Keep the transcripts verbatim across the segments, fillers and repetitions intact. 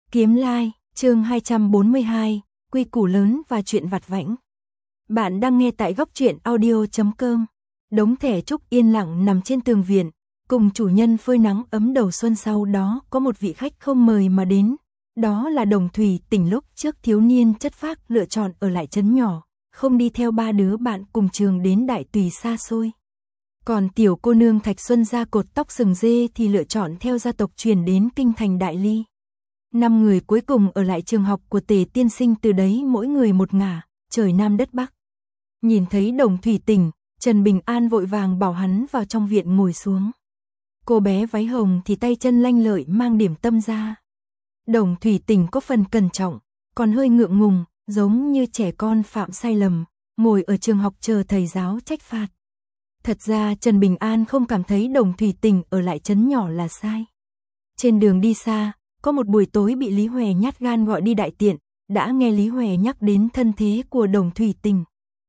Kiếm Lai, chương hai trăm bốn mươi hai, quy củ lớn và chuyện vặt vãnh. Bạn đang nghe tại góc truyện audio chấm com. Đống thẻ trúc yên lặng nằm trên tường viện, cùng chủ nhân phơi nắng ấm đầu xuân. Sau đó có một vị khách không mời mà đến, đó là Đồng Thủy Tỉnh. Lúc trước thiếu niên chất phác lựa chọn ở lại trấn nhỏ, không đi theo ba đứa bạn cùng trường đến Đại Tùy xa xôi. Còn tiểu cô nương Thạch Xuân da cột tóc sừng dê thì lựa chọn theo gia tộc truyền đến kinh thành Đại Ly. Năm người cuối cùng ở lại trường học của Tề tiên sinh, từ đấy mỗi người một ngả, trời Nam đất Bắc. Nhìn thấy Đồng Thủy Tỉnh, Trần Bình An vội vàng bảo hắn vào trong viện ngồi xuống. Cô bé váy hồng thì tay chân lanh lợi mang điểm tâm ra. Đồng Thủy Tỉnh có phần cẩn trọng, còn hơi ngượng ngùng, giống như trẻ con phạm sai lầm, ngồi ở trường học chờ thầy giáo trách phạt. Thật ra Trần Bình An không cảm thấy Đồng Thủy Tỉnh ở lại trấn nhỏ là sai. Trên đường đi xa, có một buổi tối bị Lý Hòe nhát gan gọi đi đại tiện, đã nghe Lý Hòe nhắc đến thân thế của Đồng Thủy Tỉnh.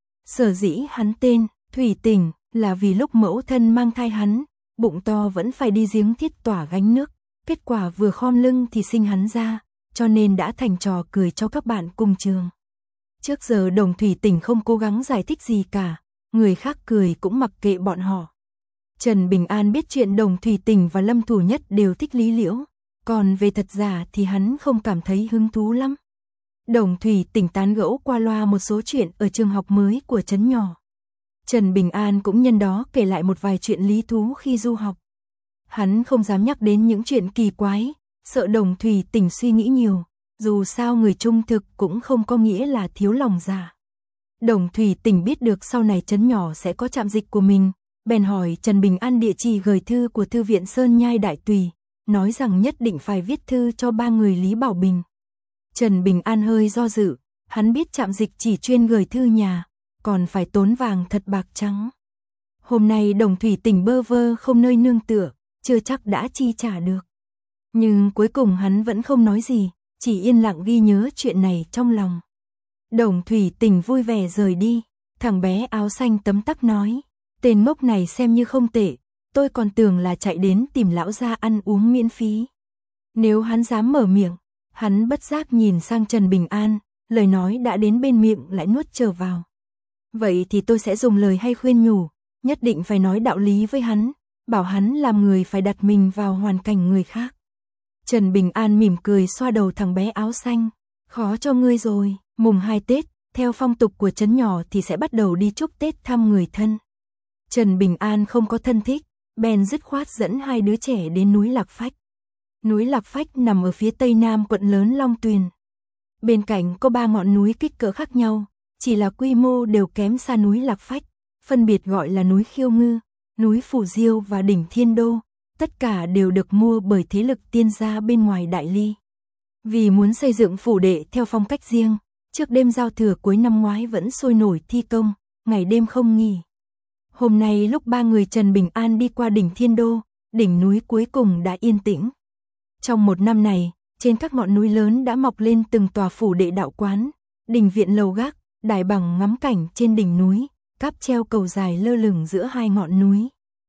Sở dĩ hắn tên Thủy Tỉnh là vì lúc mẫu thân mang thai hắn, bụng to vẫn phải đi giếng thiết tỏa gánh nước, kết quả vừa khom lưng thì sinh hắn ra, cho nên đã thành trò cười cho các bạn cùng trường. Trước giờ Đồng Thủy Tỉnh không cố gắng giải thích gì cả, người khác cười cũng mặc kệ bọn họ. Trần Bình An biết chuyện Đồng Thủy Tỉnh và Lâm Thủ Nhất đều thích Lý Liễu, còn về thật giả thì hắn không cảm thấy hứng thú lắm. Đồng Thủy Tỉnh tán gẫu qua loa một số chuyện ở trường học mới của trấn nhỏ. Trần Bình An cũng nhân đó kể lại một vài chuyện lý thú khi du học. Hắn không dám nhắc đến những chuyện kỳ quái, sợ Đồng Thủy Tỉnh suy nghĩ nhiều, dù sao người trung thực cũng không có nghĩa là thiếu lòng dạ. Đồng Thủy Tỉnh biết được sau này trấn nhỏ sẽ có trạm dịch của mình, bèn hỏi Trần Bình An địa chỉ gửi thư của thư viện Sơn Nhai Đại Tùy, nói rằng nhất định phải viết thư cho ba người Lý Bảo Bình. Trần Bình An hơi do dự, hắn biết trạm dịch chỉ chuyên gửi thư nhà, còn phải tốn vàng thật bạc trắng. Hôm nay Đồng Thủy Tỉnh bơ vơ không nơi nương tựa, chưa chắc đã chi trả được. Nhưng cuối cùng hắn vẫn không nói gì, chỉ yên lặng ghi nhớ chuyện này trong lòng. Đồng Thủy Tỉnh vui vẻ rời đi, thằng bé áo xanh tấm tắc nói, tên ngốc này xem như không tệ, tôi còn tưởng là chạy đến tìm lão gia ăn uống miễn phí. Nếu hắn dám mở miệng, hắn bất giác nhìn sang Trần Bình An, lời nói đã đến bên miệng lại nuốt trở vào. Vậy thì tôi sẽ dùng lời hay khuyên nhủ, nhất định phải nói đạo lý với hắn, bảo hắn làm người phải đặt mình vào hoàn cảnh người khác. Trần Bình An mỉm cười xoa đầu thằng bé áo xanh, khó cho ngươi rồi, mùng hai Tết, theo phong tục của trấn nhỏ thì sẽ bắt đầu đi chúc Tết thăm người thân. Trần Bình An không có thân thích, bèn dứt khoát dẫn hai đứa trẻ đến núi Lạc Phách. Núi Lạc Phách nằm ở phía tây nam quận lớn Long Tuyền. Bên cạnh có ba ngọn núi kích cỡ khác nhau, chỉ là quy mô đều kém xa núi Lạc Phách, phân biệt gọi là núi Khiêu Ngư, núi Phủ Diêu và đỉnh Thiên Đô, tất cả đều được mua bởi thế lực tiên gia bên ngoài Đại Ly. Vì muốn xây dựng phủ đệ theo phong cách riêng, trước đêm giao thừa cuối năm ngoái vẫn sôi nổi thi công, ngày đêm không nghỉ. Hôm nay lúc ba người Trần Bình An đi qua đỉnh Thiên Đô, đỉnh núi cuối cùng đã yên tĩnh. Trong một năm này, trên các ngọn núi lớn đã mọc lên từng tòa phủ đệ đạo quán, đình viện lầu gác, đài bằng ngắm cảnh trên đỉnh núi, cáp treo cầu dài lơ lửng giữa hai ngọn núi.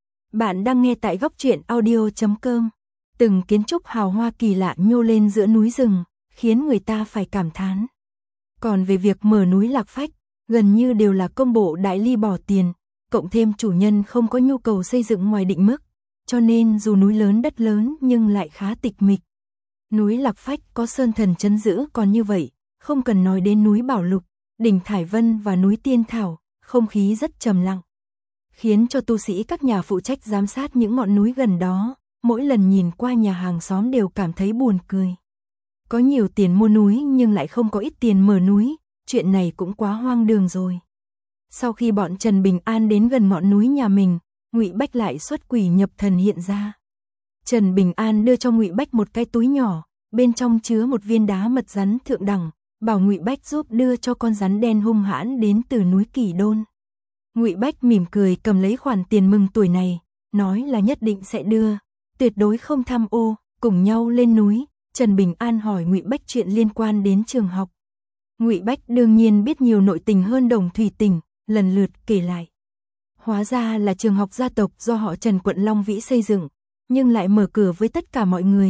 Bạn đang nghe tại góc truyện audio chấm com. Từng kiến trúc hào hoa kỳ lạ nhô lên giữa núi rừng, khiến người ta phải cảm thán. Còn về việc mở núi Lạc Phách, gần như đều là công bộ Đại Ly bỏ tiền, cộng thêm chủ nhân không có nhu cầu xây dựng ngoài định mức, cho nên dù núi lớn đất lớn nhưng lại khá tịch mịch. Núi Lạc Phách có sơn thần trấn giữ còn như vậy, không cần nói đến núi Bảo Lục, đỉnh Thải Vân và núi Tiên Thảo, không khí rất trầm lặng, khiến cho tu sĩ các nhà phụ trách giám sát những ngọn núi gần đó, mỗi lần nhìn qua nhà hàng xóm đều cảm thấy buồn cười. Có nhiều tiền mua núi nhưng lại không có ít tiền mở núi, chuyện này cũng quá hoang đường rồi. Sau khi bọn Trần Bình An đến gần ngọn núi nhà mình, Ngụy Bách lại xuất quỷ nhập thần hiện ra. Trần Bình An đưa cho Ngụy Bách một cái túi nhỏ, bên trong chứa một viên đá mật rắn thượng đẳng, bảo Ngụy Bách giúp đưa cho con rắn đen hung hãn đến từ núi Kỳ Đôn. Ngụy Bách mỉm cười cầm lấy khoản tiền mừng tuổi này, nói là nhất định sẽ đưa, tuyệt đối không tham ô. Cùng nhau lên núi, Trần Bình An hỏi Ngụy Bách chuyện liên quan đến trường học. Ngụy Bách đương nhiên biết nhiều nội tình hơn Đồng Thủy Tỉnh, lần lượt kể lại. Hóa ra là trường học gia tộc do họ Trần quận Long Vĩ xây dựng, nhưng lại mở cửa với tất cả mọi người,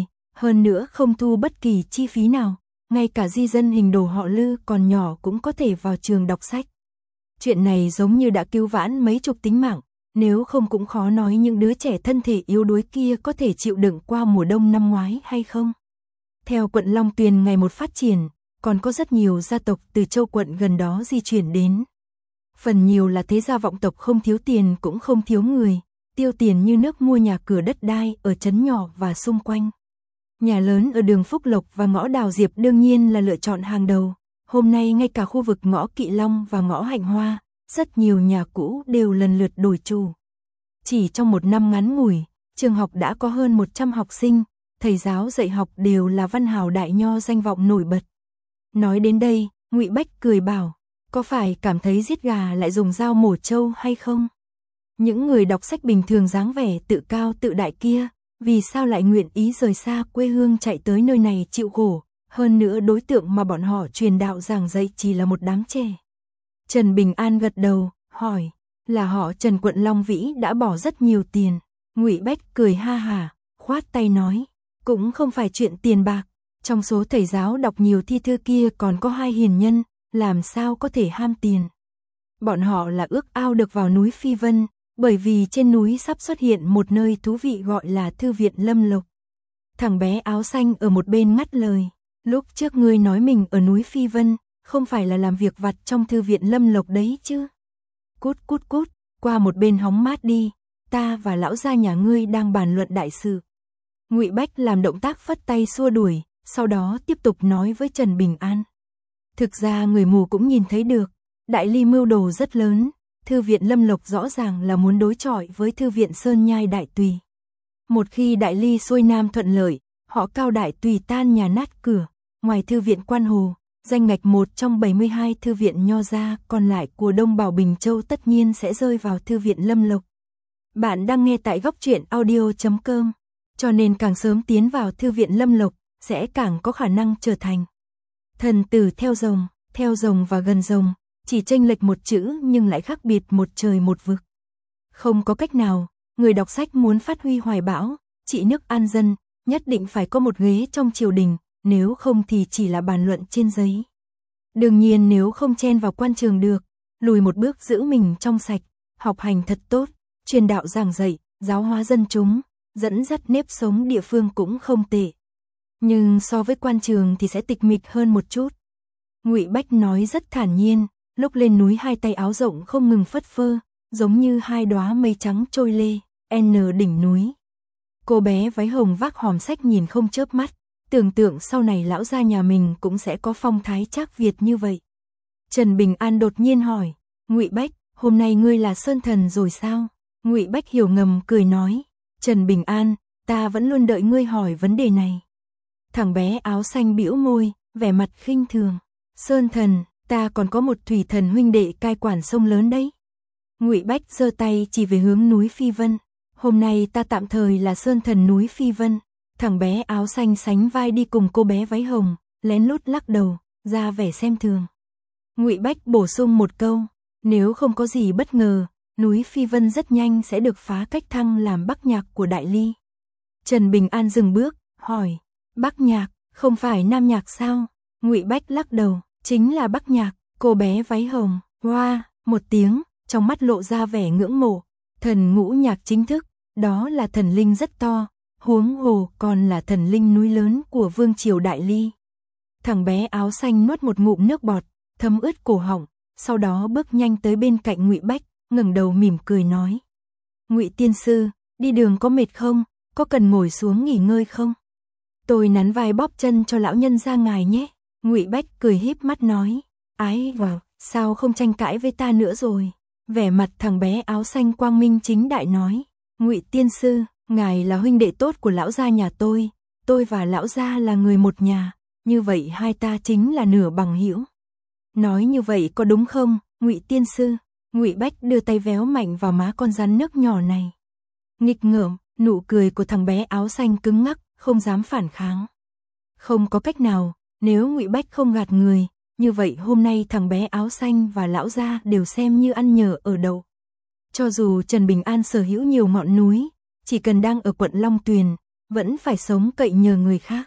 hơn nữa không thu bất kỳ chi phí nào, ngay cả di dân hình đồ họ Lư còn nhỏ cũng có thể vào trường đọc sách. Chuyện này giống như đã cứu vãn mấy chục tính mạng, nếu không cũng khó nói những đứa trẻ thân thể yếu đuối kia có thể chịu đựng qua mùa đông năm ngoái hay không. Theo quận Long Tuyền ngày một phát triển, còn có rất nhiều gia tộc từ châu quận gần đó di chuyển đến. Phần nhiều là thế gia vọng tộc không thiếu tiền cũng không thiếu người, tiêu tiền như nước mua nhà cửa đất đai ở trấn nhỏ và xung quanh. Nhà lớn ở đường Phúc Lộc và ngõ Đào Diệp đương nhiên là lựa chọn hàng đầu. Hôm nay ngay cả khu vực ngõ Kỵ Long và ngõ Hạnh Hoa, rất nhiều nhà cũ đều lần lượt đổi chủ. Chỉ trong một năm ngắn ngủi, trường học đã có hơn một trăm học sinh, thầy giáo dạy học đều là văn hào đại nho danh vọng nổi bật. Nói đến đây, Ngụy Bách cười bảo, có phải cảm thấy giết gà lại dùng dao mổ trâu hay không? Những người đọc sách bình thường dáng vẻ tự cao tự đại kia, vì sao lại nguyện ý rời xa quê hương chạy tới nơi này chịu khổ, hơn nữa đối tượng mà bọn họ truyền đạo giảng dạy chỉ là một đám trẻ. Trần Bình An gật đầu, hỏi, là họ Trần quận Long Vĩ đã bỏ rất nhiều tiền. Ngụy Bách cười ha hả, khoát tay nói, cũng không phải chuyện tiền bạc, trong số thầy giáo đọc nhiều thi thư kia còn có hai hiền nhân, làm sao có thể ham tiền. Bọn họ là ước ao được vào núi Phi Vân, bởi vì trên núi sắp xuất hiện một nơi thú vị gọi là Thư viện Lâm Lộc. Thằng bé áo xanh ở một bên ngắt lời, lúc trước ngươi nói mình ở núi Phi Vân, không phải là làm việc vặt trong Thư viện Lâm Lộc đấy chứ. Cút cút cút, qua một bên hóng mát đi, ta và lão gia nhà ngươi đang bàn luận đại sự. Ngụy Bách làm động tác phất tay xua đuổi, sau đó tiếp tục nói với Trần Bình An. Thực ra người mù cũng nhìn thấy được, Đại Ly mưu đồ rất lớn, Thư viện Lâm Lộc rõ ràng là muốn đối chọi với Thư viện Sơn Nhai Đại Tùy. Một khi Đại Ly xuôi nam thuận lợi, họ Cao Đại Tùy tan nhà nát cửa, ngoài Thư viện Quan Hồ, danh ngạch một trong bảy mươi hai thư viện nho ra còn lại của Đông Bảo Bình Châu tất nhiên sẽ rơi vào Thư viện Lâm Lộc. Bạn đang nghe tại góc truyện audio chấm com, cho nên càng sớm tiến vào Thư viện Lâm Lộc, sẽ càng có khả năng trở thành thần tử theo rồng, theo rồng và gần rồng, chỉ chênh lệch một chữ nhưng lại khác biệt một trời một vực. Không có cách nào, người đọc sách muốn phát huy hoài bão, trị nước an dân, nhất định phải có một ghế trong triều đình, nếu không thì chỉ là bàn luận trên giấy. Đương nhiên nếu không chen vào quan trường được, lùi một bước giữ mình trong sạch, học hành thật tốt, truyền đạo giảng dạy, giáo hóa dân chúng, dẫn dắt nếp sống địa phương cũng không tệ. Nhưng so với quan trường thì sẽ tịch mịch hơn một chút. Ngụy Bách nói rất thản nhiên, lúc lên núi hai tay áo rộng không ngừng phất phơ, giống như hai đóa mây trắng trôi lê, n đỉnh núi. Cô bé váy hồng vác hòm sách nhìn không chớp mắt, tưởng tượng sau này lão gia nhà mình cũng sẽ có phong thái Trác Việt như vậy. Trần Bình An đột nhiên hỏi, Ngụy Bách, hôm nay ngươi là sơn thần rồi sao? Ngụy Bách hiểu ngầm cười nói, Trần Bình An, ta vẫn luôn đợi ngươi hỏi vấn đề này. Thằng bé áo xanh bĩu môi, vẻ mặt khinh thường, sơn thần, ta còn có một thủy thần huynh đệ cai quản sông lớn đấy. Ngụy Bách giơ tay chỉ về hướng núi Phi Vân, hôm nay ta tạm thời là sơn thần núi Phi Vân. Thằng bé áo xanh sánh vai đi cùng cô bé váy hồng, lén lút lắc đầu, ra vẻ xem thường. Ngụy Bách bổ sung một câu, nếu không có gì bất ngờ, núi Phi Vân rất nhanh sẽ được phá cách thăng làm Bắc Nhạc của Đại Ly. Trần Bình An dừng bước, hỏi, Bắc Nhạc, không phải Nam Nhạc sao? Ngụy Bách lắc đầu, chính là Bắc Nhạc. Cô bé váy hồng, hoa, wow, một tiếng, trong mắt lộ ra vẻ ngưỡng mộ. Thần ngũ nhạc chính thức, đó là thần linh rất to, huống hồ còn là thần linh núi lớn của vương triều Đại Ly. Thằng bé áo xanh nuốt một ngụm nước bọt, thấm ướt cổ họng, sau đó bước nhanh tới bên cạnh Ngụy Bách, ngẩng đầu mỉm cười nói: "Ngụy tiên sư, đi đường có mệt không? Có cần ngồi xuống nghỉ ngơi không? Tôi nắn vai bóp chân cho lão nhân gia ngài nhé." Ngụy Bách cười híp mắt nói: "Ái vào, sao không tranh cãi với ta nữa rồi?" Vẻ mặt thằng bé áo xanh quang minh chính đại nói: "Ngụy tiên sư, ngài là huynh đệ tốt của lão gia nhà tôi, tôi và lão gia là người một nhà, như vậy hai ta chính là nửa bằng hữu." "Nói như vậy có đúng không, Ngụy tiên sư?" Ngụy Bách đưa tay véo mạnh vào má con rắn nước nhỏ này. Nghịch ngợm, nụ cười của thằng bé áo xanh cứng ngắc, không dám phản kháng. Không có cách nào, nếu Ngụy Bách không gạt người, như vậy hôm nay thằng bé áo xanh và lão gia đều xem như ăn nhờ ở đậu. Cho dù Trần Bình An sở hữu nhiều ngọn núi, chỉ cần đang ở quận Long Tuyền, vẫn phải sống cậy nhờ người khác.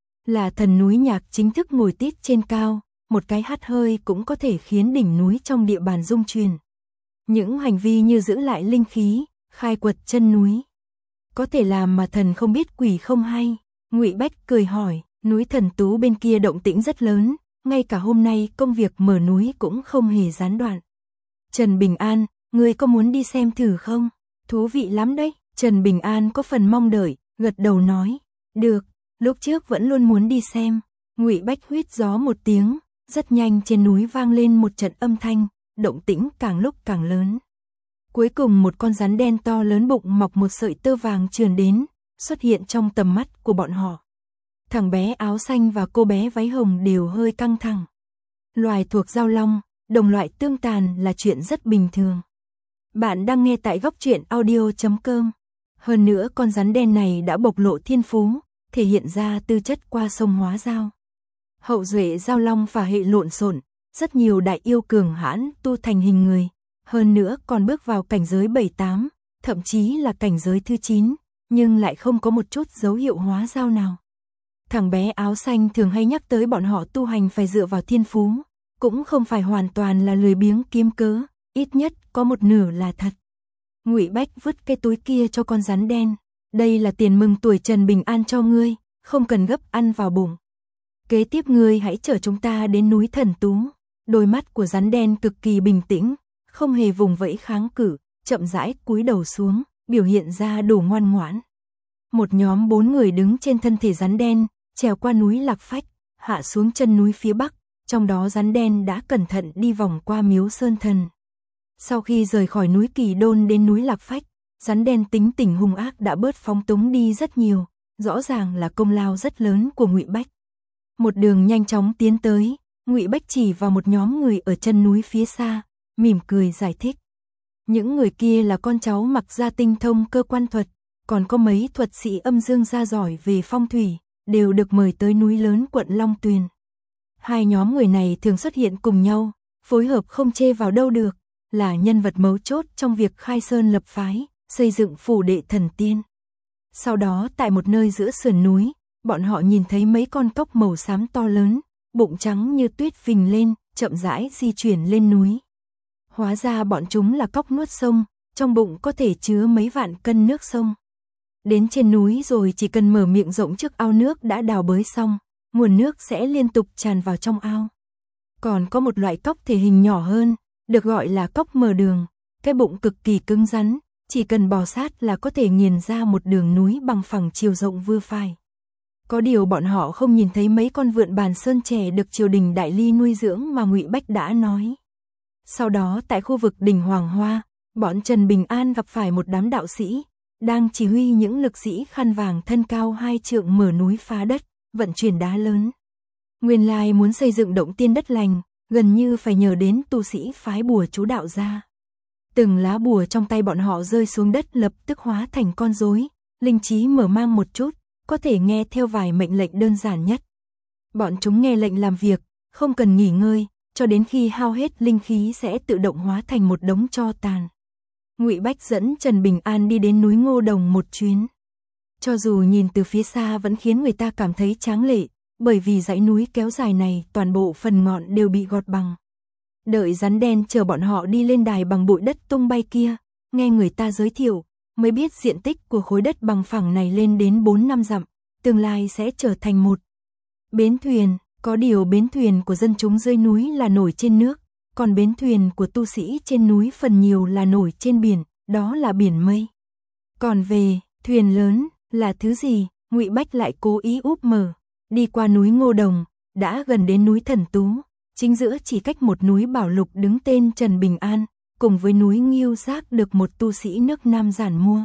Là thần núi nhạc chính thức ngồi tít trên cao, một cái hắt hơi cũng có thể khiến đỉnh núi trong địa bàn rung chuyển. Những hành vi như giữ lại linh khí, khai quật chân núi, có thể làm mà thần không biết quỷ không hay. Ngụy Bách cười hỏi, núi Thần Tú bên kia động tĩnh rất lớn, ngay cả hôm nay công việc mở núi cũng không hề gián đoạn. Trần Bình An, ngươi có muốn đi xem thử không? Thú vị lắm đấy. Trần Bình An có phần mong đợi, gật đầu nói, được, lúc trước vẫn luôn muốn đi xem. Ngụy Bách huýt gió một tiếng, rất nhanh trên núi vang lên một trận âm thanh, động tĩnh càng lúc càng lớn. Cuối cùng một con rắn đen to lớn bụng mọc một sợi tơ vàng trườn đến, xuất hiện trong tầm mắt của bọn họ. Thằng bé áo xanh và cô bé váy hồng đều hơi căng thẳng. Loài thuộc giao long, đồng loại tương tàn là chuyện rất bình thường. Bạn đang nghe tại góc truyện audio chấm com. Hơn nữa con rắn đen này đã bộc lộ thiên phú, thể hiện ra tư chất qua sông hóa giao. Hậu duệ giao long phả hệ lộn xộn, rất nhiều đại yêu cường hãn tu thành hình người, hơn nữa còn bước vào cảnh giới bảy tám, thậm chí là cảnh giới thứ chín, nhưng lại không có một chút dấu hiệu hóa giao nào. Thằng bé áo xanh thường hay nhắc tới bọn họ tu hành phải dựa vào thiên phú, cũng không phải hoàn toàn là lười biếng kiếm cớ, ít nhất có một nửa là thật. Ngụy Bách vứt cái túi kia cho con rắn đen, đây là tiền mừng tuổi Trần Bình An cho ngươi, không cần gấp ăn vào bụng. Kế tiếp ngươi hãy chở chúng ta đến núi Thần Tú. Đôi mắt của rắn đen cực kỳ bình tĩnh, không hề vùng vẫy kháng cự, chậm rãi cúi đầu xuống, biểu hiện ra đủ ngoan ngoãn. Một nhóm bốn người đứng trên thân thể rắn đen, trèo qua núi Lạc Phách, hạ xuống chân núi phía bắc, trong đó rắn đen đã cẩn thận đi vòng qua Miếu Sơn Thần. Sau khi rời khỏi núi Kỳ Đôn đến núi Lạc Phách, rắn đen tính tình hung ác đã bớt phóng túng đi rất nhiều, rõ ràng là công lao rất lớn của Ngụy Bách. Một đường nhanh chóng tiến tới, Ngụy Bách chỉ vào một nhóm người ở chân núi phía xa, mỉm cười giải thích. Những người kia là con cháu Mặc gia tinh thông cơ quan thuật, còn có mấy thuật sĩ âm dương gia giỏi về phong thủy, đều được mời tới núi lớn quận Long Tuyền. Hai nhóm người này thường xuất hiện cùng nhau, phối hợp không chê vào đâu được, là nhân vật mấu chốt trong việc khai sơn lập phái, xây dựng phủ đệ thần tiên. Sau đó tại một nơi giữa sườn núi, bọn họ nhìn thấy mấy con cóc màu xám to lớn, bụng trắng như tuyết phình lên, chậm rãi di chuyển lên núi. Hóa ra bọn chúng là cóc nuốt sông, trong bụng có thể chứa mấy vạn cân nước sông. Đến trên núi rồi chỉ cần mở miệng rộng trước ao nước đã đào bới xong, nguồn nước sẽ liên tục tràn vào trong ao. Còn có một loại cóc thể hình nhỏ hơn, được gọi là cóc mờ đường, cái bụng cực kỳ cứng rắn, chỉ cần bò sát là có thể nghiền ra một đường núi bằng phẳng chiều rộng vừa phải. Có điều bọn họ không nhìn thấy mấy con vượn Bàn Sơn trẻ được triều đình Đại Ly nuôi dưỡng mà Ngụy Bách đã nói. Sau đó tại khu vực đỉnh Hoàng Hoa, bọn Trần Bình An gặp phải một đám đạo sĩ, đang chỉ huy những lực sĩ khăn vàng thân cao hai trượng mở núi phá đất, vận chuyển đá lớn. Nguyên lai muốn xây dựng động tiên đất lành, gần như phải nhờ đến tu sĩ phái bùa chú đạo ra. Từng lá bùa trong tay bọn họ rơi xuống đất lập tức hóa thành con rối, linh trí mở mang một chút, có thể nghe theo vài mệnh lệnh đơn giản nhất. Bọn chúng nghe lệnh làm việc, không cần nghỉ ngơi, cho đến khi hao hết linh khí sẽ tự động hóa thành một đống tro tàn. Ngụy Bách dẫn Trần Bình An đi đến núi Ngô Đồng một chuyến. Cho dù nhìn từ phía xa vẫn khiến người ta cảm thấy tráng lệ, bởi vì dãy núi kéo dài này toàn bộ phần ngọn đều bị gọt bằng. Đợi rắn đen chờ bọn họ đi lên đài bằng bụi đất tung bay kia, nghe người ta giới thiệu, mới biết diện tích của khối đất bằng phẳng này lên đến bốn năm dặm, tương lai sẽ trở thành một bến thuyền. Có điều bến thuyền của dân chúng dưới núi là nổi trên nước, còn bến thuyền của tu sĩ trên núi phần nhiều là nổi trên biển, đó là biển mây. Còn về thuyền lớn là thứ gì, Ngụy Bách lại cố ý úp mở. Đi qua núi Ngô Đồng, đã gần đến núi Thần Tú, chính giữa chỉ cách một núi bảo lục đứng tên Trần Bình An, cùng với núi Ngưu Giác được một tu sĩ nước Nam giản mua.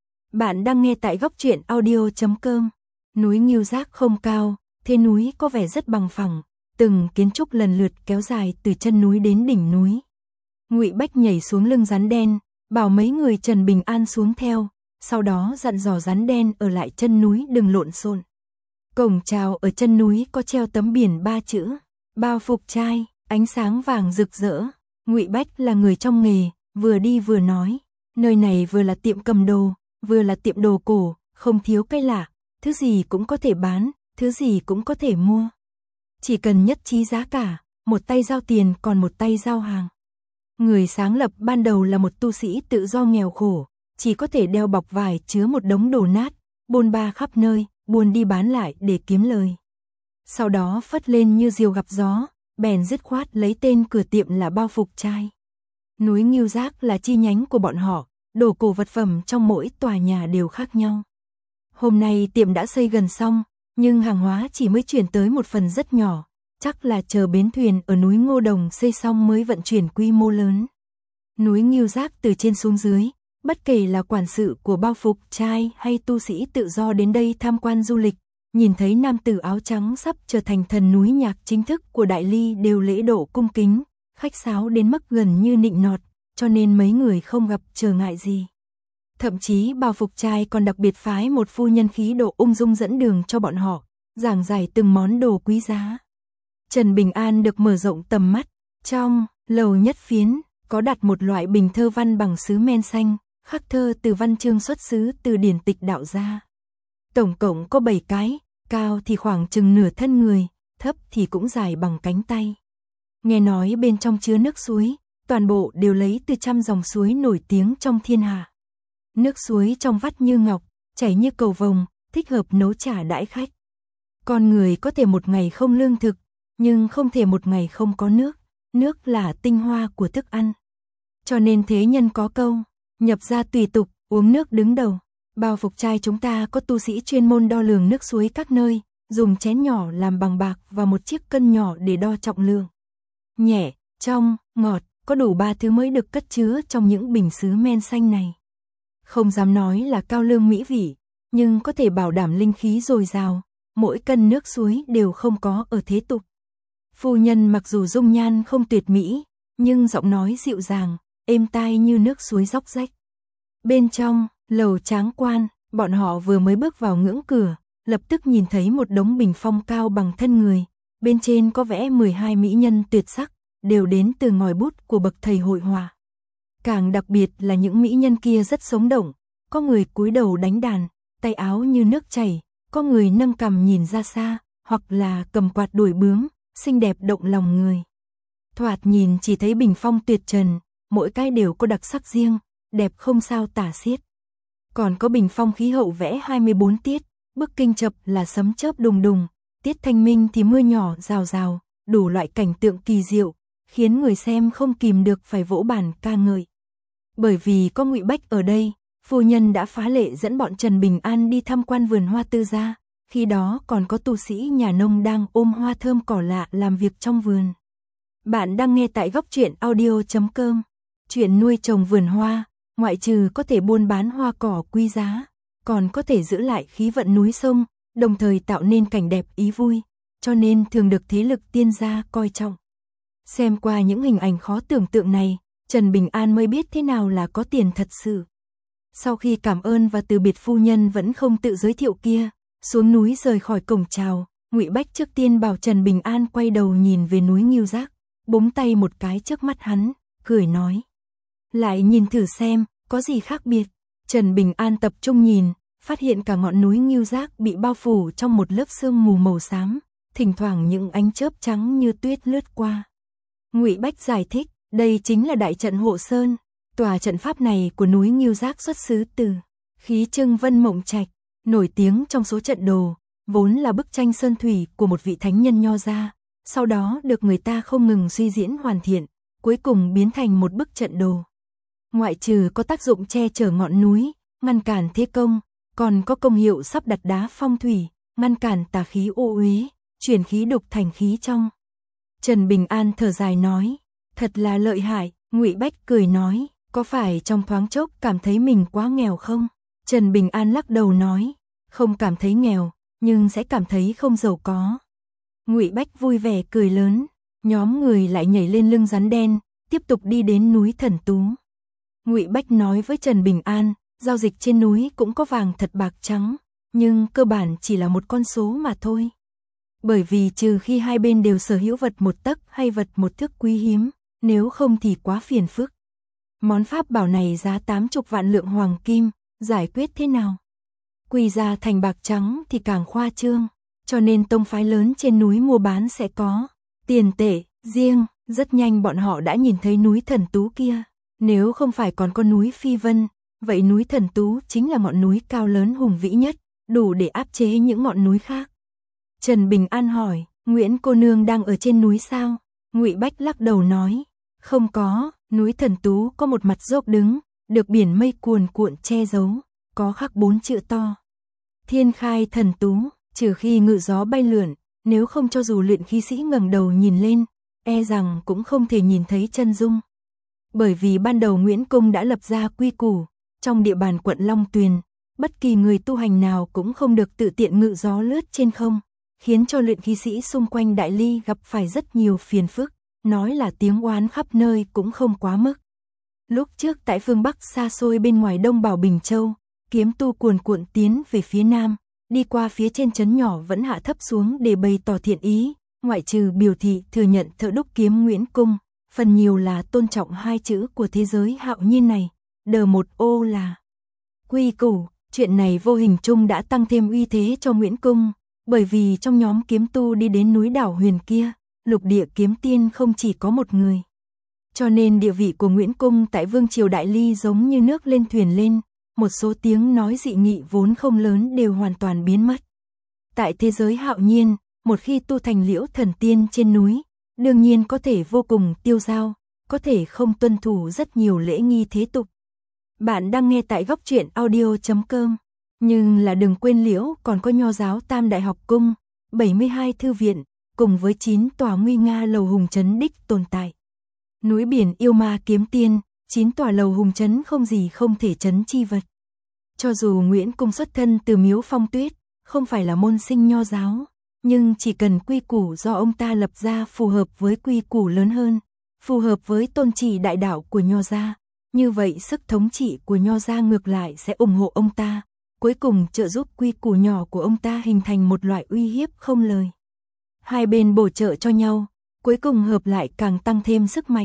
Bạn đang nghe tại góc truyện audio chấm com. Núi Ngưu Giác không cao, thế núi có vẻ rất bằng phẳng, từng kiến trúc lần lượt kéo dài từ chân núi đến đỉnh núi. Ngụy Bách nhảy xuống lưng rắn đen, bảo mấy người Trần Bình An xuống theo, sau đó dặn dò rắn đen ở lại chân núi đừng lộn xộn. Cổng chào ở chân núi có treo tấm biển ba chữ, bao phục trai, ánh sáng vàng rực rỡ. Ngụy Bách là người trong nghề, vừa đi vừa nói, nơi này vừa là tiệm cầm đồ, vừa là tiệm đồ cổ, không thiếu cái lạ, thứ gì cũng có thể bán, thứ gì cũng có thể mua. Chỉ cần nhất trí giá cả, một tay giao tiền còn một tay giao hàng. Người sáng lập ban đầu là một tu sĩ tự do nghèo khổ, chỉ có thể đeo bọc vải chứa một đống đồ nát, bôn ba khắp nơi, buôn đi bán lại để kiếm lời. Sau đó phất lên như diều gặp gió, bèn dứt khoát lấy tên cửa tiệm là Bao Phục Trai. Núi Ngưu Giác là chi nhánh của bọn họ, đồ cổ vật phẩm trong mỗi tòa nhà đều khác nhau. Hôm nay tiệm đã xây gần xong, nhưng hàng hóa chỉ mới chuyển tới một phần rất nhỏ, chắc là chờ bến thuyền ở núi Ngô Đồng xây xong mới vận chuyển quy mô lớn. Núi Ngưu Giác từ trên xuống dưới, bất kể là quản sự của Bao Phục Trai hay tu sĩ tự do đến đây tham quan du lịch, nhìn thấy nam tử áo trắng sắp trở thành thần núi nhạc chính thức của Đại Ly đều lễ độ cung kính, khách sáo đến mức gần như nịnh nọt, cho nên mấy người không gặp trở ngại gì. Thậm chí Bao Phục Trai còn đặc biệt phái một phu nhân khí độ ung dung dẫn đường cho bọn họ, giảng giải từng món đồ quý giá. Trần Bình An được mở rộng tầm mắt, trong lầu nhất phiến có đặt một loại bình thơ văn bằng sứ men xanh, khắc thơ từ văn chương xuất xứ từ điển tịch đạo gia. Tổng cộng có bảy cái, cao thì khoảng chừng nửa thân người, thấp thì cũng dài bằng cánh tay. Nghe nói bên trong chứa nước suối, toàn bộ đều lấy từ trăm dòng suối nổi tiếng trong thiên hạ. Nước suối trong vắt như ngọc, chảy như cầu vồng, thích hợp nấu trà đãi khách. Con người có thể một ngày không lương thực, nhưng không thể một ngày không có nước, nước là tinh hoa của thức ăn. Cho nên thế nhân có câu, nhập gia tùy tục, uống nước đứng đầu. Bao Phục Trai chúng ta có tu sĩ chuyên môn đo lường nước suối các nơi, dùng chén nhỏ làm bằng bạc và một chiếc cân nhỏ để đo trọng lượng. Nhẹ, trong, ngọt, có đủ ba thứ mới được cất chứa trong những bình sứ men xanh này. Không dám nói là cao lương mỹ vị, nhưng có thể bảo đảm linh khí dồi dào, mỗi cân nước suối đều không có ở thế tục. Phu nhân mặc dù dung nhan không tuyệt mỹ, nhưng giọng nói dịu dàng, êm tai như nước suối róc rách. Bên trong lầu Tráng Quan, bọn họ vừa mới bước vào ngưỡng cửa, lập tức nhìn thấy một đống bình phong cao bằng thân người, bên trên có vẽ mười hai mỹ nhân tuyệt sắc, đều đến từ ngòi bút của bậc thầy hội họa. Càng đặc biệt là những mỹ nhân kia rất sống động, có người cúi đầu đánh đàn, tay áo như nước chảy, có người nâng cằm nhìn ra xa, hoặc là cầm quạt đuổi bướm, xinh đẹp động lòng người. Thoạt nhìn chỉ thấy bình phong tuyệt trần, mỗi cái đều có đặc sắc riêng, đẹp không sao tả xiết. Còn có bình phong khí hậu vẽ hai mươi bốn tiết, bức kinh chập là sấm chớp đùng đùng, tiết thanh minh thì mưa nhỏ rào rào, đủ loại cảnh tượng kỳ diệu, khiến người xem không kìm được phải vỗ bàn ca ngợi. Bởi vì có Ngụy Bách ở đây, phu nhân đã phá lệ dẫn bọn Trần Bình An đi tham quan vườn hoa tư gia, khi đó còn có tu sĩ nhà nông đang ôm hoa thơm cỏ lạ làm việc trong vườn. Bạn đang nghe tại góc truyện audio chấm com. Chuyện nuôi trồng vườn hoa, ngoại trừ có thể buôn bán hoa cỏ quý giá, còn có thể giữ lại khí vận núi sông, đồng thời tạo nên cảnh đẹp ý vui, cho nên thường được thế lực tiên gia coi trọng. Xem qua những hình ảnh khó tưởng tượng này, Trần Bình An mới biết thế nào là có tiền thật sự. Sau khi cảm ơn và từ biệt phu nhân vẫn không tự giới thiệu kia, xuống núi rời khỏi cổng chào, Ngụy Bách trước tiên bảo Trần Bình An quay đầu nhìn về núi Ngưu Giác, búng tay một cái trước mắt hắn, cười nói. Lại nhìn thử xem, có gì khác biệt. Trần Bình An tập trung nhìn, phát hiện cả ngọn núi Ngưu Giác bị bao phủ trong một lớp sương mù màu xám, thỉnh thoảng những ánh chớp trắng như tuyết lướt qua. Ngụy Bách giải thích, đây chính là đại trận hộ sơn. Tòa trận pháp này của núi Ngưu Giác xuất xứ từ Khí Trưng Vân Mộng Trạch, nổi tiếng trong số trận đồ, vốn là bức tranh sơn thủy của một vị thánh nhân nho gia, sau đó được người ta không ngừng suy diễn hoàn thiện, cuối cùng biến thành một bức trận đồ. Ngoại trừ có tác dụng che chở ngọn núi, ngăn cản thế công, còn có công hiệu sắp đặt đá phong thủy, ngăn cản tà khí ô uế, chuyển khí đục thành khí trong. Trần Bình An thở dài nói, thật là lợi hại. Ngụy Bách cười nói, có phải trong thoáng chốc cảm thấy mình quá nghèo không? Trần Bình An lắc đầu nói, không cảm thấy nghèo, nhưng sẽ cảm thấy không giàu có. Ngụy Bách vui vẻ cười lớn, nhóm người lại nhảy lên lưng rắn đen, tiếp tục đi đến núi Thần Tú. Ngụy Bách nói với Trần Bình An, giao dịch trên núi cũng có vàng thật bạc trắng, nhưng cơ bản chỉ là một con số mà thôi. Bởi vì trừ khi hai bên đều sở hữu vật một tấc hay vật một thước quý hiếm, nếu không thì quá phiền phức. Món pháp bảo này giá tám chục vạn lượng hoàng kim, giải quyết thế nào? Quy ra thành bạc trắng thì càng khoa trương, cho nên tông phái lớn trên núi mua bán sẽ có tiền tệ riêng. Rất nhanh bọn họ đã nhìn thấy núi Thần Tú kia, nếu không phải còn có núi Phi Vân, vậy núi Thần Tú chính là ngọn núi cao lớn hùng vĩ nhất, đủ để áp chế những ngọn núi khác. Trần Bình An hỏi, Nguyễn cô nương đang ở trên núi sao? Ngụy Bách lắc đầu nói, không có, núi Thần Tú có một mặt dốc đứng, được biển mây cuồn cuộn che giấu, có khắc bốn chữ to. Thiên Khai Thần Tú, trừ khi ngự gió bay lượn, nếu không cho dù luyện khí sĩ ngẩng đầu nhìn lên, e rằng cũng không thể nhìn thấy chân dung. Bởi vì ban đầu Nguyễn Cung đã lập ra quy củ, trong địa bàn quận Long Tuyền, bất kỳ người tu hành nào cũng không được tự tiện ngự gió lướt trên không, khiến cho luyện khí sĩ xung quanh Đại Ly gặp phải rất nhiều phiền phức, nói là tiếng oán khắp nơi cũng không quá mức. Lúc trước tại phương Bắc xa xôi bên ngoài Đông Bảo Bình Châu, kiếm tu cuồn cuộn tiến về phía Nam, đi qua phía trên trấn nhỏ vẫn hạ thấp xuống để bày tỏ thiện ý, ngoại trừ biểu thị thừa nhận thợ đúc kiếm Nguyễn Cung, phần nhiều là tôn trọng hai chữ của thế giới hạo nhiên này, đờ một ô là quy củ. Chuyện này vô hình chung đã tăng thêm uy thế cho Nguyễn Cung, bởi vì trong nhóm kiếm tu đi đến núi đảo huyền kia, lục địa kiếm tiên không chỉ có một người. Cho nên địa vị của Nguyễn Cung tại Vương triều Đại Ly giống như nước lên thuyền lên, một số tiếng nói dị nghị vốn không lớn đều hoàn toàn biến mất. Tại thế giới hạo nhiên, một khi tu thành liễu thần tiên trên núi, đương nhiên có thể vô cùng tiêu dao, có thể không tuân thủ rất nhiều lễ nghi thế tục. Bạn đang nghe tại góc truyện audio chấm com, nhưng là đừng quên liễu còn có Nho giáo Tam Đại học cung, bảy mươi hai thư viện, cùng với chín tòa nguy nga lầu hùng trấn đích tồn tại. Núi biển yêu ma kiếm tiên, chín tòa lầu hùng trấn không gì không thể trấn chi vật. Cho dù Nguyễn Cung xuất thân từ Miếu Phong Tuyết, không phải là môn sinh Nho giáo, nhưng chỉ cần quy củ do ông ta lập ra phù hợp với quy củ lớn hơn, phù hợp với tôn chỉ đại đạo của Nho gia, như vậy sức thống trị của Nho gia ngược lại sẽ ủng hộ ông ta, cuối cùng trợ giúp quy củ nhỏ của ông ta hình thành một loại uy hiếp không lời. Hai bên bổ trợ cho nhau, cuối cùng hợp lại càng tăng thêm sức mạnh.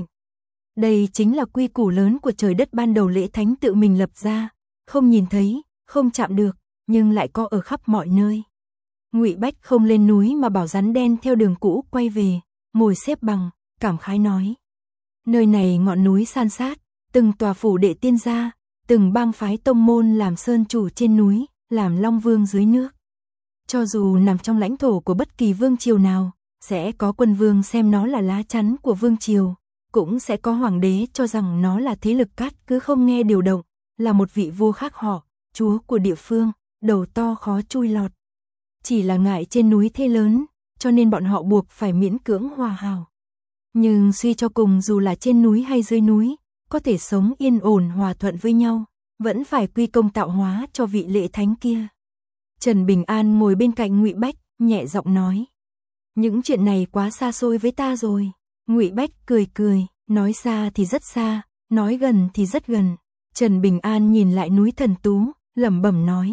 Đây chính là quy củ lớn của trời đất ban đầu Lễ Thánh tự mình lập ra, không nhìn thấy, không chạm được, nhưng lại có ở khắp mọi nơi. Ngụy Bách không lên núi mà bảo rắn đen theo đường cũ quay về, ngồi xếp bằng, cảm khái nói. Nơi này ngọn núi san sát, từng tòa phủ đệ tiên gia, từng bang phái tông môn làm sơn chủ trên núi, làm long vương dưới nước. Cho dù nằm trong lãnh thổ của bất kỳ vương triều nào, sẽ có quân vương xem nó là lá chắn của vương triều, cũng sẽ có hoàng đế cho rằng nó là thế lực cát cứ không nghe điều động, là một vị vua khác họ, chúa của địa phương, đầu to khó chui lọt. Chỉ là ngại trên núi thế lớn, cho nên bọn họ buộc phải miễn cưỡng hòa hảo. Nhưng suy cho cùng dù là trên núi hay dưới núi, có thể sống yên ổn hòa thuận với nhau, vẫn phải quy công tạo hóa cho vị Lễ Thánh kia. Trần Bình An ngồi bên cạnh Ngụy Bách, nhẹ giọng nói. Những chuyện này quá xa xôi với ta rồi. Ngụy Bách cười cười, nói xa thì rất xa, nói gần thì rất gần. Trần Bình An nhìn lại núi Thần Tú, lẩm bẩm nói.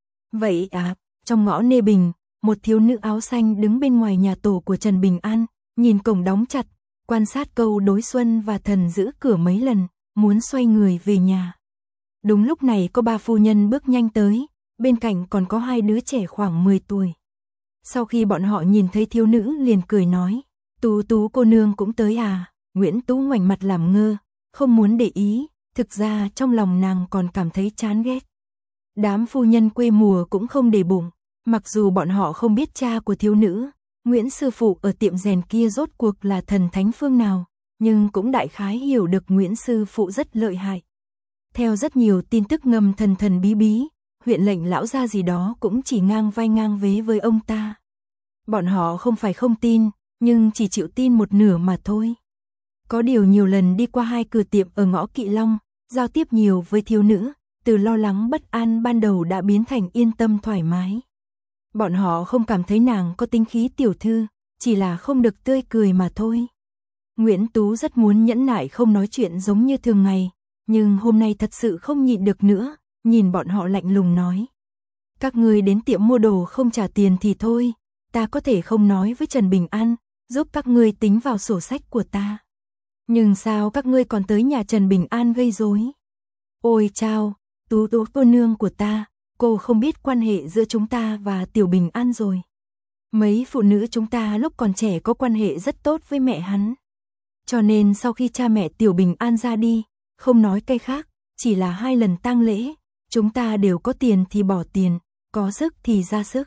Vậy à, trong ngõ Nê Bình, một thiếu nữ áo xanh đứng bên ngoài nhà tổ của Trần Bình An, nhìn cổng đóng chặt, quan sát câu đối Xuân và Thần giữ cửa mấy lần, muốn xoay người về nhà. Đúng lúc này có ba phu nhân bước nhanh tới, bên cạnh còn có hai đứa trẻ khoảng mười tuổi. Sau khi bọn họ nhìn thấy thiếu nữ liền cười nói, Tú Tú cô nương cũng tới à? Nguyễn Tú ngoảnh mặt làm ngơ, không muốn để ý, thực ra trong lòng nàng còn cảm thấy chán ghét. Đám phu nhân quê mùa cũng không để bụng, mặc dù bọn họ không biết cha của thiếu nữ, Nguyễn sư phụ ở tiệm rèn kia rốt cuộc là thần thánh phương nào, nhưng cũng đại khái hiểu được Nguyễn sư phụ rất lợi hại. Theo rất nhiều tin tức ngầm thần thần bí bí, huyện lệnh lão gia gì đó cũng chỉ ngang vai ngang vế với ông ta. Bọn họ không phải không tin, nhưng chỉ chịu tin một nửa mà thôi. Có điều nhiều lần đi qua hai cửa tiệm ở ngõ Kỵ Long, giao tiếp nhiều với thiếu nữ, từ lo lắng bất an ban đầu đã biến thành yên tâm thoải mái. Bọn họ không cảm thấy nàng có tính khí tiểu thư, chỉ là không được tươi cười mà thôi. Nguyễn Tú rất muốn nhẫn nại không nói chuyện giống như thường ngày, nhưng hôm nay thật sự không nhịn được nữa, nhìn bọn họ lạnh lùng nói. Các ngươi đến tiệm mua đồ không trả tiền thì thôi, ta có thể không nói với Trần Bình An, giúp các ngươi tính vào sổ sách của ta. Nhưng sao các ngươi còn tới nhà Trần Bình An gây rối? Ôi chao, Tú Tú cô nương của ta, cô không biết quan hệ giữa chúng ta và Tiểu Bình An rồi. Mấy phụ nữ chúng ta lúc còn trẻ có quan hệ rất tốt với mẹ hắn. Cho nên sau khi cha mẹ Tiểu Bình An ra đi, không nói cái khác, chỉ là hai lần tang lễ, chúng ta đều có tiền thì bỏ tiền, có sức thì ra sức.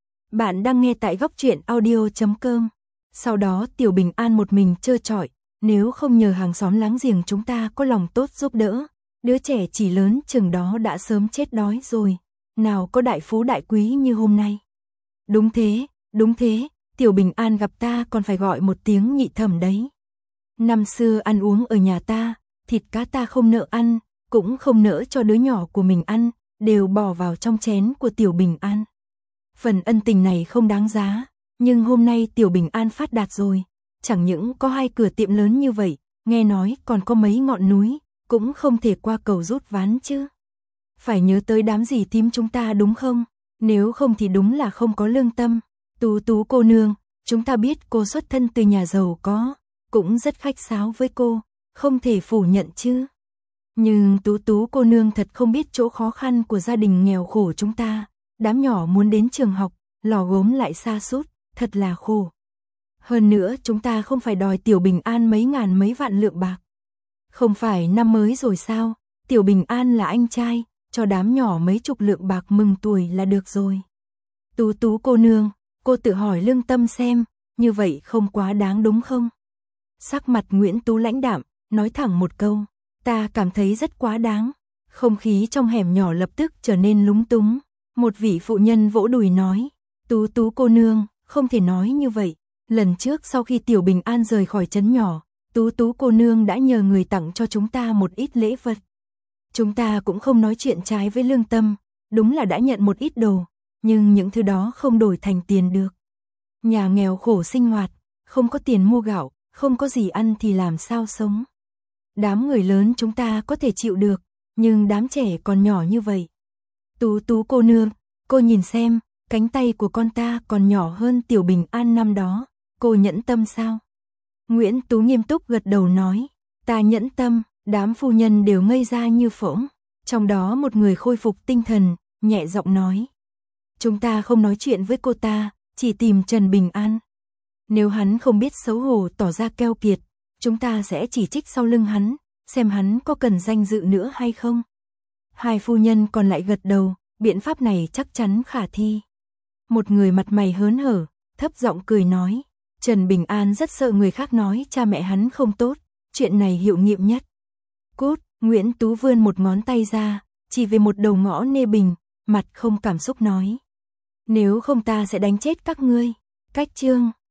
Bạn đang nghe tại góc truyện audio chấm com. Sau đó Tiểu Bình An một mình trơ trọi, nếu không nhờ hàng xóm láng giềng chúng ta có lòng tốt giúp đỡ, đứa trẻ chỉ lớn chừng đó đã sớm chết đói rồi, nào có đại phú đại quý như hôm nay. Đúng thế, đúng thế, Tiểu Bình An gặp ta còn phải gọi một tiếng nhị thẩm đấy. Năm xưa ăn uống ở nhà ta, thịt cá ta không nỡ ăn, cũng không nỡ cho đứa nhỏ của mình ăn, đều bỏ vào trong chén của Tiểu Bình An. Phần ân tình này không đáng giá, nhưng hôm nay Tiểu Bình An phát đạt rồi, chẳng những có hai cửa tiệm lớn như vậy, nghe nói còn có mấy ngọn núi, cũng không thể qua cầu rút ván chứ. Phải nhớ tới đám dì thím chúng ta đúng không? Nếu không thì đúng là không có lương tâm. Tú Tú cô nương, chúng ta biết cô xuất thân từ nhà giàu có, cũng rất khách sáo với cô, không thể phủ nhận chứ. Nhưng Tú Tú cô nương thật không biết chỗ khó khăn của gia đình nghèo khổ chúng ta, đám nhỏ muốn đến trường học, lò gốm lại xa sút, thật là khổ. Hơn nữa chúng ta không phải đòi Tiểu Bình An mấy ngàn mấy vạn lượng bạc. Không phải năm mới rồi sao, Tiểu Bình An là anh trai, cho đám nhỏ mấy chục lượng bạc mừng tuổi là được rồi. Tú Tú cô nương, cô tự hỏi lương tâm xem, như vậy không quá đáng đúng không? Sắc mặt Nguyễn Tú lãnh đạm, nói thẳng một câu, ta cảm thấy rất quá đáng. Không khí trong hẻm nhỏ lập tức trở nên lúng túng. Một vị phụ nhân vỗ đùi nói, Tú Tú cô nương, không thể nói như vậy. Lần trước sau khi Tiểu Bình An rời khỏi trấn nhỏ, Tú Tú cô nương đã nhờ người tặng cho chúng ta một ít lễ vật. Chúng ta cũng không nói chuyện trái với lương tâm, đúng là đã nhận một ít đồ, nhưng những thứ đó không đổi thành tiền được. Nhà nghèo khổ sinh hoạt, không có tiền mua gạo, không có gì ăn thì làm sao sống. Đám người lớn chúng ta có thể chịu được, nhưng đám trẻ còn nhỏ như vậy. Tú Tú cô nương, cô nhìn xem, cánh tay của con ta còn nhỏ hơn Tiểu Bình An năm đó, cô nhẫn tâm sao? Nguyễn Tú nghiêm túc gật đầu nói, ta nhẫn tâm. Đám phu nhân đều ngây ra như phỗng, trong đó một người khôi phục tinh thần, nhẹ giọng nói. Chúng ta không nói chuyện với cô ta, chỉ tìm Trần Bình An. Nếu hắn không biết xấu hổ tỏ ra keo kiệt, chúng ta sẽ chỉ trích sau lưng hắn, xem hắn có cần danh dự nữa hay không. Hai phu nhân còn lại gật đầu, biện pháp này chắc chắn khả thi. Một người mặt mày hớn hở, thấp giọng cười nói, Trần Bình An rất sợ người khác nói cha mẹ hắn không tốt, chuyện này hiệu nghiệm nhất. Cút, Nguyễn Tú vươn một ngón tay ra, chỉ về một đầu ngõ nê bình, mặt không cảm xúc nói. Nếu không ta sẽ đánh chết các ngươi. Cách chương